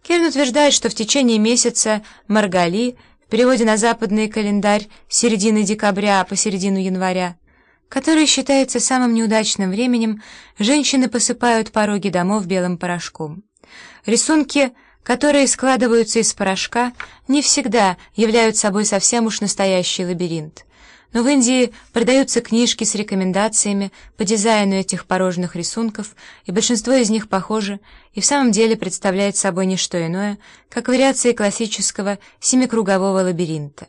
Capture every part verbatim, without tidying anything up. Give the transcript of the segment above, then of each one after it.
Керн утверждает, что в течение месяца Маргали, в переводе на западный календарь с середины декабря по середину января, который считается самым неудачным временем, женщины посыпают пороги домов белым порошком. Рисунки, которые складываются из порошка, не всегда являются собой совсем уж настоящий лабиринт. Но в Индии продаются книжки с рекомендациями по дизайну этих порожных рисунков, и большинство из них похоже и в самом деле представляет собой не что иное, как вариации классического семикругового лабиринта.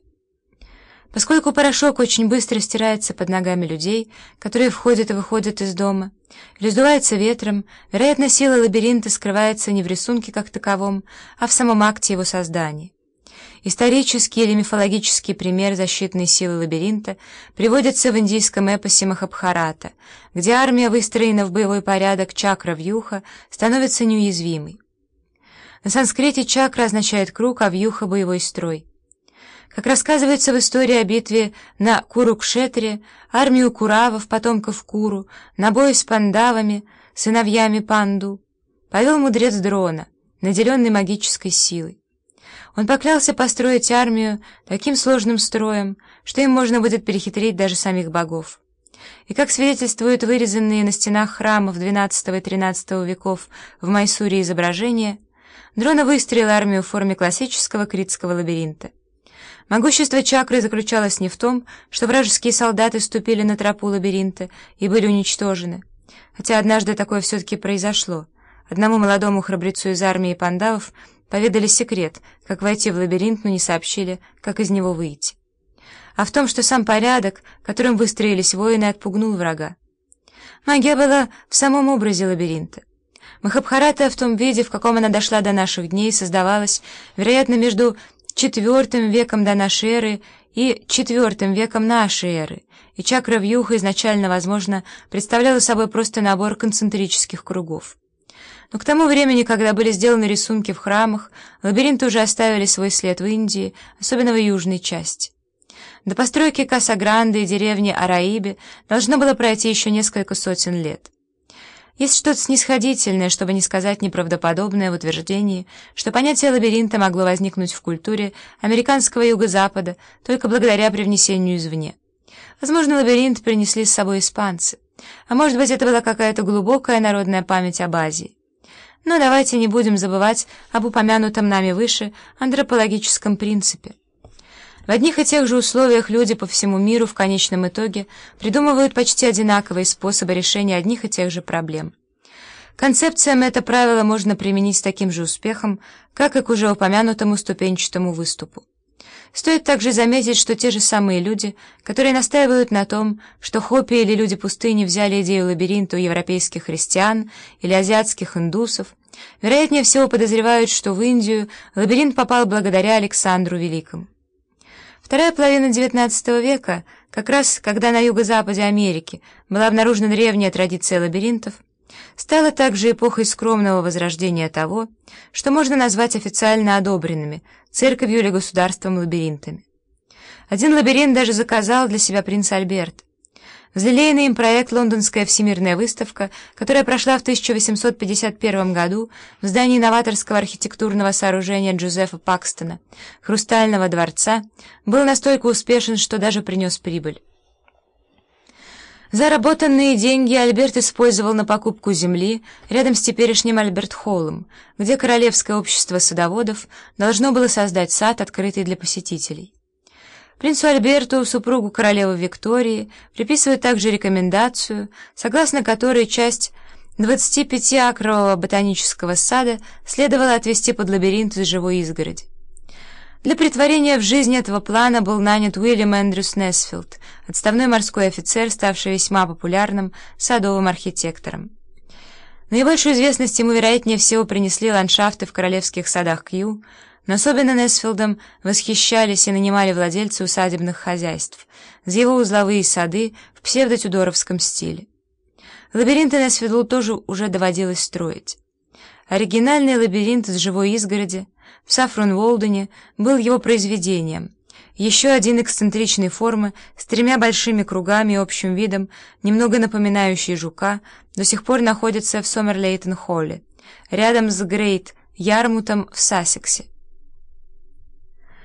Поскольку порошок очень быстро стирается под ногами людей, которые входят и выходят из дома, или сдувается ветром, вероятно, сила лабиринта скрывается не в рисунке как таковом, а в самом акте его создания. Исторический или мифологический пример защитной силы лабиринта приводится в индийском эпосе Махабхарата, где армия, выстроена в боевой порядок чакра-вьюха, становится неуязвимой. На санскрите чакра означает круг, а вьюха — боевой строй. Как рассказывается в истории о битве на Курукшетре, армию Куравов, потомков Куру, на бой с пандавами, сыновьями Панду, повел мудрец Дрона, наделенный магической силой. Он поклялся построить армию таким сложным строем, что им можно будет перехитрить даже самих богов. И как свидетельствуют вырезанные на стенах храмов двенадцатого и тринадцатого веков в Майсуре изображения, Дрона выстроил армию в форме классического критского лабиринта. Могущество чакры заключалось не в том, что вражеские солдаты ступили на тропу лабиринта и были уничтожены, хотя однажды такое все-таки произошло. Одному молодому храбрецу из армии пандавов поведали секрет, как войти в лабиринт, но не сообщили, как из него выйти. А в том, что сам порядок, которым выстроились воины, отпугнул врага. Магия была в самом образе лабиринта. Махабхарата в том виде, в каком она дошла до наших дней, создавалась, вероятно, между четвёртым веком до нашей эры и четвёртым веком нашей эры, и чакра-вьюха изначально, возможно, представляла собой просто набор концентрических кругов. Но к тому времени, когда были сделаны рисунки в храмах, лабиринты уже оставили свой след в Индии, особенно в южной части. До постройки Каса-Гранде и деревни Араиби должно было пройти еще несколько сотен лет. Есть что-то снисходительное, чтобы не сказать неправдоподобное в утверждении, что понятие лабиринта могло возникнуть в культуре американского юго-запада только благодаря привнесению извне. Возможно, лабиринт принесли с собой испанцы, а может быть, это была какая-то глубокая народная память об Азии. Но давайте не будем забывать об упомянутом нами выше антропологическом принципе. В одних и тех же условиях люди по всему миру в конечном итоге придумывают почти одинаковые способы решения одних и тех же проблем. Концепциям это правило можно применить с таким же успехом, как и к уже упомянутому ступенчатому выступу. Стоит также заметить, что те же самые люди, которые настаивают на том, что Хопи или люди пустыни взяли идею лабиринта у европейских христиан или азиатских индусов, вероятнее всего подозревают, что в Индию лабиринт попал благодаря Александру Великому. Вторая половина девятнадцатого века, как раз когда на юго-западе Америки была обнаружена древняя традиция лабиринтов, стала также эпохой скромного возрождения того, что можно назвать официально одобренными церковью или государством лабиринтами. Один лабиринт даже заказал для себя принц Альберт. Взлелеянный им проект «Лондонская всемирная выставка», которая прошла в тысяча восемьсот пятьдесят первом году в здании новаторского архитектурного сооружения Джозефа Пакстона, Хрустального дворца, был настолько успешен, что даже принес прибыль. Заработанные деньги Альберт использовал на покупку земли рядом с теперешним Альберт-Холлом, где Королевское общество садоводов должно было создать сад, открытый для посетителей. Принцу Альберту, супругу королевы Виктории, приписывают также рекомендацию, согласно которой часть двадцатипятиакрового ботанического сада следовало отвести под лабиринт из живой изгороди. Для претворения в жизнь этого плана был нанят Уильям Эндрюс Несфилд, отставной морской офицер, ставший весьма популярным садовым архитектором. Наибольшую известность ему, вероятнее всего, принесли ландшафты в королевских садах Кью, но особенно Несфилдом восхищались и нанимали владельцы усадебных хозяйств за его узловые сады в псевдотюдоровском стиле. Лабиринты Несфилду тоже уже доводилось строить. Оригинальный лабиринт из живой изгороди в Сафрон-Уолдене был его произведением. Еще один эксцентричной формы с тремя большими кругами и общим видом, немного напоминающий жука, до сих пор находится в Сомерлейтон-Холле, рядом с Грейт Ярмутом в Сассексе.